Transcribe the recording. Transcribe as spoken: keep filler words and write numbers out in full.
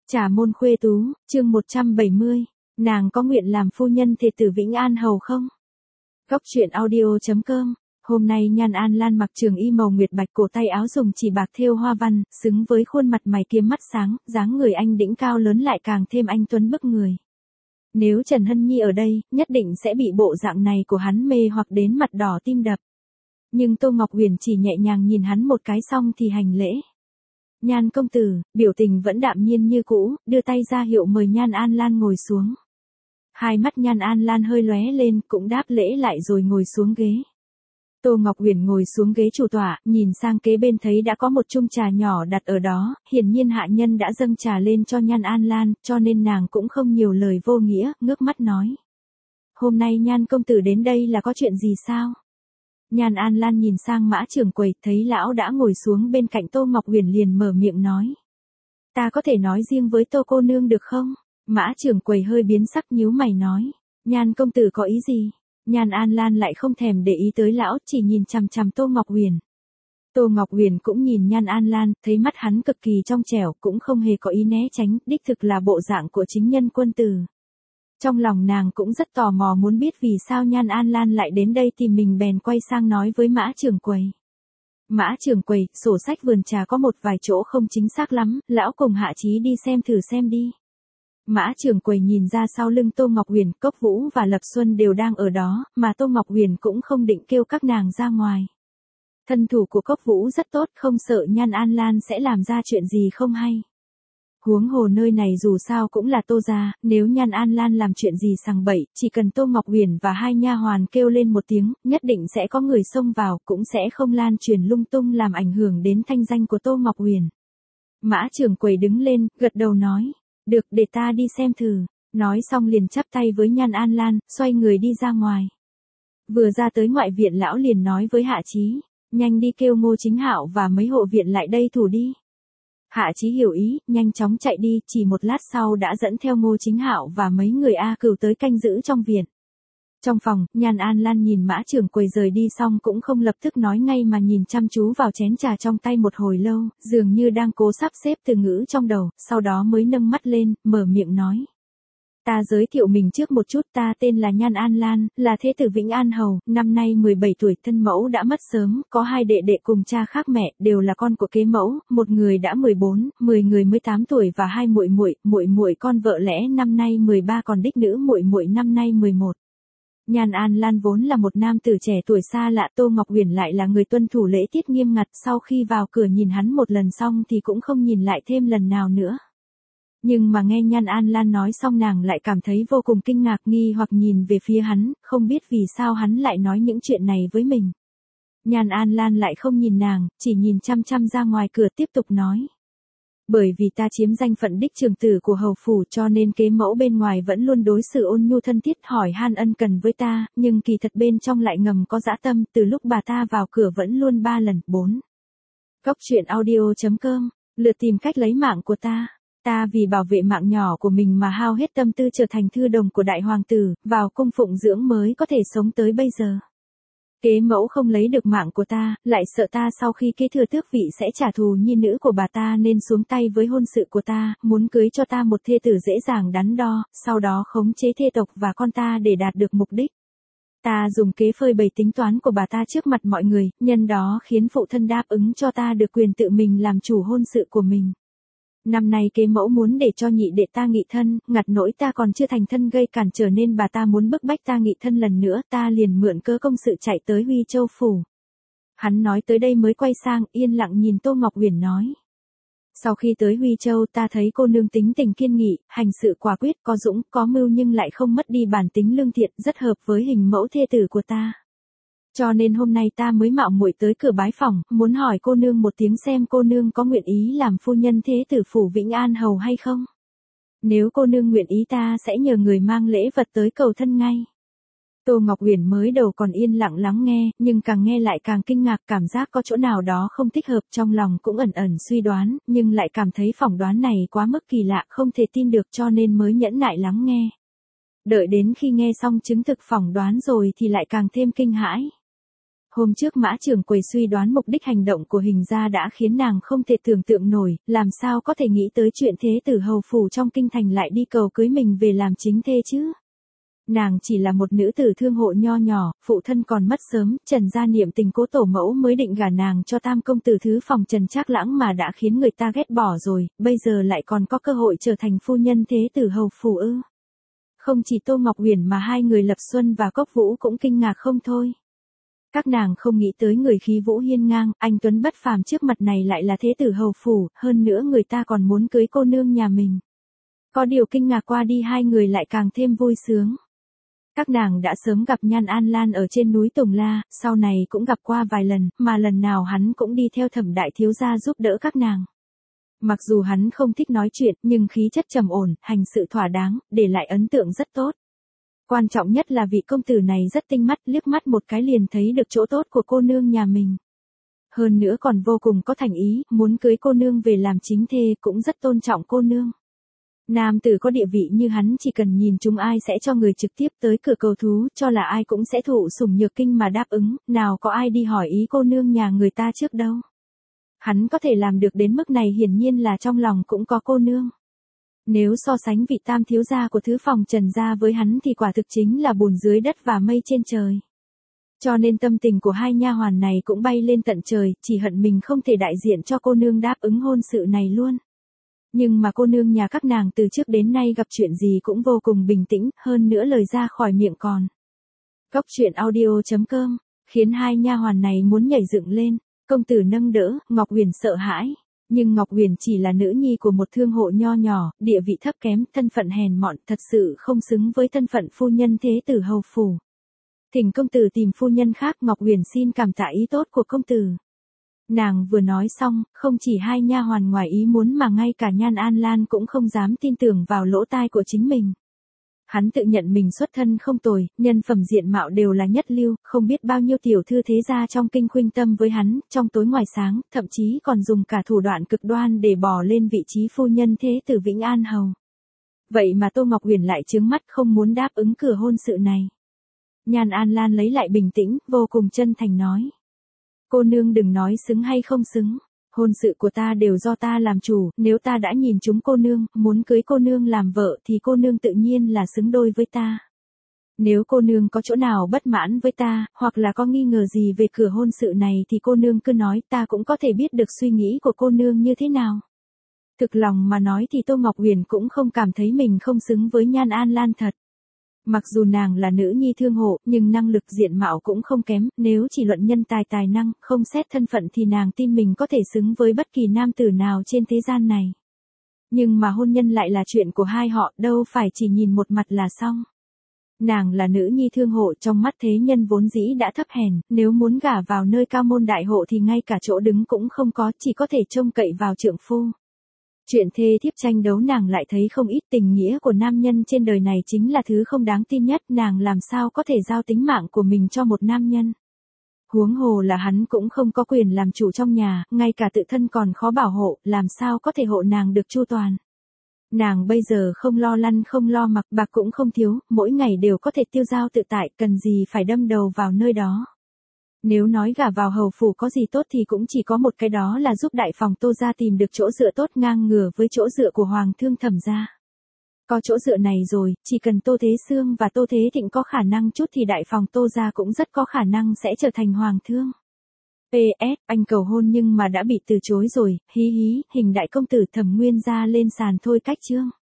Trà môn khuê tú, chương một trăm bảy mươi, nàng có nguyện làm phu nhân thê tử Vĩnh An Hầu không? Góc truyện audio.com. Hôm nay Nhan An Lan mặc trường y màu nguyệt bạch, cổ tay áo dùng chỉ bạc thêu hoa văn, xứng với khuôn mặt mày kiếm mắt sáng, dáng người anh đĩnh cao lớn lại càng thêm anh tuấn bức người. Nếu Trần Hân Nhi ở đây, nhất định sẽ bị bộ dạng này của hắn mê hoặc đến mặt đỏ tim đập. Nhưng Tô Ngọc Huyền chỉ nhẹ nhàng nhìn hắn một cái xong thì hành lễ. Nhan công tử, biểu tình vẫn đạm nhiên như cũ, đưa tay ra hiệu mời Nhan An Lan ngồi xuống. Hai mắt Nhan An Lan hơi lóe lên, cũng đáp lễ lại rồi ngồi xuống ghế. Tô Ngọc Huyền ngồi xuống ghế chủ tọa, nhìn sang kế bên thấy đã có một chung trà nhỏ đặt ở đó, hiển nhiên hạ nhân đã dâng trà lên cho Nhan An Lan, cho nên nàng cũng không nhiều lời vô nghĩa, ngước mắt nói. Hôm nay Nhan công tử đến đây là có chuyện gì sao? Nhan An Lan nhìn sang Mã Trường Quầy, thấy lão đã ngồi xuống bên cạnh Tô Ngọc Huyền liền mở miệng nói. Ta có thể nói riêng với Tô cô nương được không? Mã Trường Quầy hơi biến sắc nhíu mày nói. Nhan công tử có ý gì? Nhan An Lan lại không thèm để ý tới lão, chỉ nhìn chằm chằm Tô Ngọc Huyền. Tô Ngọc Huyền cũng nhìn Nhan An Lan, thấy mắt hắn cực kỳ trong trẻo, cũng không hề có ý né tránh, đích thực là bộ dạng của chính nhân quân tử. Trong lòng nàng cũng rất tò mò muốn biết vì sao Nhan An Lan lại đến đây tìm mình, bèn quay sang nói với Mã Trường Quầy. Mã Trường Quầy, sổ sách vườn trà có một vài chỗ không chính xác lắm, lão cùng Hạ Chí đi xem thử xem đi. Mã Trường Quầy nhìn ra sau lưng Tô Ngọc Huyền, Cốc Vũ và Lập Xuân đều đang ở đó, mà Tô Ngọc Huyền cũng không định kêu các nàng ra ngoài. Thân thủ của Cốc Vũ rất tốt, không sợ Nhan An Lan sẽ làm ra chuyện gì không hay. Huống hồ nơi này dù sao cũng là Tô gia, nếu Nhan An Lan làm chuyện gì sằng bậy, chỉ cần Tô Ngọc Huyền và hai nha hoàn kêu lên một tiếng, nhất định sẽ có người xông vào, cũng sẽ không lan truyền lung tung làm ảnh hưởng đến thanh danh của Tô Ngọc Huyền. Mã Trường Quầy đứng lên, gật đầu nói, được, để ta đi xem thử. Nói xong liền chắp tay với Nhan An Lan, xoay người đi ra ngoài. Vừa ra tới ngoại viện lão liền nói với Hạ Chí, nhanh đi kêu Ngô Chính Hạo và mấy hộ viện lại đây thủ đi. Hạ Chí hiểu ý, nhanh chóng chạy đi, chỉ một lát sau đã dẫn theo Ngô Chính Hạo và mấy người A Cửu tới canh giữ trong viện. Trong phòng, Nhan An Lan nhìn Mã Trường Quầy rời đi xong cũng không lập tức nói ngay mà nhìn chăm chú vào chén trà trong tay một hồi lâu, dường như đang cố sắp xếp từ ngữ trong đầu, sau đó mới nâng mắt lên, mở miệng nói. Ta giới thiệu mình trước một chút, ta tên là Nhan An Lan, là thế tử Vĩnh An Hầu, năm nay mười bảy tuổi, thân mẫu đã mất sớm, có hai đệ đệ cùng cha khác mẹ, đều là con của kế mẫu, một người đã mười bốn, mười người mới tám tuổi và hai muội muội, muội muội con vợ lẽ năm nay mười ba, còn đích nữ muội muội năm nay mười một. Nhan An Lan vốn là một nam tử trẻ tuổi xa lạ, Tô Ngọc Huyền lại là người tuân thủ lễ tiết nghiêm ngặt, sau khi vào cửa nhìn hắn một lần xong thì cũng không nhìn lại thêm lần nào nữa. Nhưng mà nghe Nhan An Lan nói xong nàng lại cảm thấy vô cùng kinh ngạc, nghi hoặc nhìn về phía hắn, không biết vì sao hắn lại nói những chuyện này với mình. Nhan An Lan lại không nhìn nàng, chỉ nhìn chăm chăm ra ngoài cửa tiếp tục nói. Bởi vì ta chiếm danh phận đích trưởng tử của hầu phủ cho nên kế mẫu bên ngoài vẫn luôn đối xử ôn nhu thân thiết, hỏi han ân cần với ta, nhưng kỳ thật bên trong lại ngầm có dã tâm, từ lúc bà ta vào cửa vẫn luôn ba lần, bốn. Góc truyện audio.com, lượt tìm cách lấy mạng của ta. Ta vì bảo vệ mạng nhỏ của mình mà hao hết tâm tư trở thành thư đồng của đại hoàng tử, vào cung phụng dưỡng mới có thể sống tới bây giờ. Kế mẫu không lấy được mạng của ta, lại sợ ta sau khi kế thừa tước vị sẽ trả thù nhi nữ của bà ta nên xuống tay với hôn sự của ta, muốn cưới cho ta một thê tử dễ dàng đắn đo, sau đó khống chế thê tộc và con ta để đạt được mục đích. Ta dùng kế phơi bày tính toán của bà ta trước mặt mọi người, nhân đó khiến phụ thân đáp ứng cho ta được quyền tự mình làm chủ hôn sự của mình. Năm nay kế mẫu muốn để cho nhị đệ ta nghị thân, ngặt nỗi ta còn chưa thành thân gây cản trở nên bà ta muốn bức bách ta nghị thân lần nữa, ta liền mượn cớ công sự chạy tới Huy Châu phủ. Hắn nói tới đây mới quay sang, yên lặng nhìn Tô Ngọc Huyền nói. Sau khi tới Huy Châu ta thấy cô nương tính tình kiên nghị, hành sự quả quyết, có dũng, có mưu nhưng lại không mất đi bản tính lương thiện, rất hợp với hình mẫu thê tử của ta. Cho nên hôm nay ta mới mạo muội tới cửa bái phỏng, muốn hỏi cô nương một tiếng xem cô nương có nguyện ý làm phu nhân thế tử phủ Vĩnh An Hầu hay không? Nếu cô nương nguyện ý ta sẽ nhờ người mang lễ vật tới cầu thân ngay. Tô Ngọc Huyền mới đầu còn yên lặng lắng nghe, nhưng càng nghe lại càng kinh ngạc, cảm giác có chỗ nào đó không thích hợp, trong lòng cũng ẩn ẩn suy đoán, nhưng lại cảm thấy phỏng đoán này quá mức kỳ lạ, không thể tin được cho nên mới nhẫn nại lắng nghe. Đợi đến khi nghe xong chứng thực phỏng đoán rồi thì lại càng thêm kinh hãi. Hôm trước Mã trưởng quầy suy đoán mục đích hành động của Hình gia đã khiến nàng không thể tưởng tượng nổi, làm sao có thể nghĩ tới chuyện thế tử hầu phủ trong kinh thành lại đi cầu cưới mình về làm chính thê chứ. Nàng chỉ là một nữ tử thương hộ nho nhỏ, phụ thân còn mất sớm, Trần gia niệm tình cố tổ mẫu mới định gả nàng cho tam công tử thứ phòng Trần Trác Lãng mà đã khiến người ta ghét bỏ rồi, bây giờ lại còn có cơ hội trở thành phu nhân thế tử hầu phủ ư. Không chỉ Tô Ngọc Uyển mà hai người Lập Xuân và Cốc Vũ cũng kinh ngạc không thôi. Các nàng không nghĩ tới người khí vũ hiên ngang, anh tuấn bất phàm trước mặt này lại là thế tử hầu phủ, hơn nữa người ta còn muốn cưới cô nương nhà mình. Có điều kinh ngạc qua đi hai người lại càng thêm vui sướng. Các nàng đã sớm gặp Nhan An Lan ở trên núi Tùng La, sau này cũng gặp qua vài lần, mà lần nào hắn cũng đi theo Thẩm đại thiếu gia giúp đỡ các nàng. Mặc dù hắn không thích nói chuyện, nhưng khí chất trầm ổn, hành sự thỏa đáng, để lại ấn tượng rất tốt. Quan trọng nhất là vị công tử này rất tinh mắt, liếc mắt một cái liền thấy được chỗ tốt của cô nương nhà mình. Hơn nữa còn vô cùng có thành ý, muốn cưới cô nương về làm chính thê, cũng rất tôn trọng cô nương. Nam tử có địa vị như hắn chỉ cần nhìn chúng ai sẽ cho người trực tiếp tới cửa cầu thú, cho là ai cũng sẽ thụ sủng nhược kinh mà đáp ứng, nào có ai đi hỏi ý cô nương nhà người ta trước đâu. Hắn có thể làm được đến mức này hiển nhiên là trong lòng cũng có cô nương. Nếu so sánh vị tam thiếu gia của thứ phòng Trần gia với hắn thì quả thực chính là bùn dưới đất và mây trên trời. Cho nên tâm tình của hai nha hoàn này cũng bay lên tận trời, chỉ hận mình không thể đại diện cho cô nương đáp ứng hôn sự này luôn. Nhưng mà cô nương nhà các nàng từ trước đến nay gặp chuyện gì cũng vô cùng bình tĩnh, hơn nữa lời ra khỏi miệng còn. Cốc truyện audio chấm com, khiến hai nha hoàn này muốn nhảy dựng lên, công tử nâng đỡ, Ngọc Uyển sợ hãi. Nhưng Ngọc Uyển chỉ là nữ nhi của một thương hộ nho nhỏ, địa vị thấp kém, thân phận hèn mọn, thật sự không xứng với thân phận phu nhân thế tử hầu phủ. Thỉnh công tử tìm phu nhân khác, Ngọc Uyển xin cảm tạ ý tốt của công tử. Nàng vừa nói xong, không chỉ hai nha hoàn ngoài ý muốn mà ngay cả Nhan An Lan cũng không dám tin tưởng vào lỗ tai của chính mình. Hắn tự nhận mình xuất thân không tồi, nhân phẩm diện mạo đều là nhất lưu, không biết bao nhiêu tiểu thư thế gia trong kinh khuynh tâm với hắn, trong tối ngoài sáng, thậm chí còn dùng cả thủ đoạn cực đoan để bò lên vị trí phu nhân thế tử Vĩnh An hầu. Vậy mà Tô Ngọc Uyển lại trướng mắt không muốn đáp ứng cửa hôn sự này. Nhan An Lan lấy lại bình tĩnh, vô cùng chân thành nói. Cô nương đừng nói xứng hay không xứng. Hôn sự của ta đều do ta làm chủ, nếu ta đã nhìn chúng cô nương, muốn cưới cô nương làm vợ thì cô nương tự nhiên là xứng đôi với ta. Nếu cô nương có chỗ nào bất mãn với ta, hoặc là có nghi ngờ gì về cửa hôn sự này thì cô nương cứ nói, ta cũng có thể biết được suy nghĩ của cô nương như thế nào. Thực lòng mà nói thì Tô Ngọc Uyển cũng không cảm thấy mình không xứng với Nhan An Lan thật. Mặc dù nàng là nữ nhi thương hộ, nhưng năng lực diện mạo cũng không kém, nếu chỉ luận nhân tài tài năng, không xét thân phận thì nàng tin mình có thể xứng với bất kỳ nam tử nào trên thế gian này. Nhưng mà hôn nhân lại là chuyện của hai họ, đâu phải chỉ nhìn một mặt là xong. Nàng là nữ nhi thương hộ, trong mắt thế nhân vốn dĩ đã thấp hèn, nếu muốn gả vào nơi cao môn đại hộ thì ngay cả chỗ đứng cũng không có, chỉ có thể trông cậy vào trượng phu. Chuyện thê thiếp tranh đấu nàng lại thấy không ít, tình nghĩa của nam nhân trên đời này chính là thứ không đáng tin nhất, nàng làm sao có thể giao tính mạng của mình cho một nam nhân. Huống hồ là hắn cũng không có quyền làm chủ trong nhà, ngay cả tự thân còn khó bảo hộ, làm sao có thể hộ nàng được chu toàn. Nàng bây giờ không lo lăn không lo mặc, bạc cũng không thiếu, mỗi ngày đều có thể tiêu dao tự tại, cần gì phải đâm đầu vào nơi đó. Nếu nói gả vào hầu phủ có gì tốt thì cũng chỉ có một cái, đó là giúp đại phòng Tô gia tìm được chỗ dựa tốt ngang ngửa với chỗ dựa của Hoàng thương Thẩm gia. Có chỗ dựa này rồi, chỉ cần Tô Thế Sương và Tô Thế Thịnh có khả năng chút thì đại phòng Tô gia cũng rất có khả năng sẽ trở thành Hoàng thương. pê ét, anh cầu hôn nhưng mà đã bị từ chối rồi, hí hí, hình đại công tử Thẩm Nguyên gia lên sàn thôi cách chương.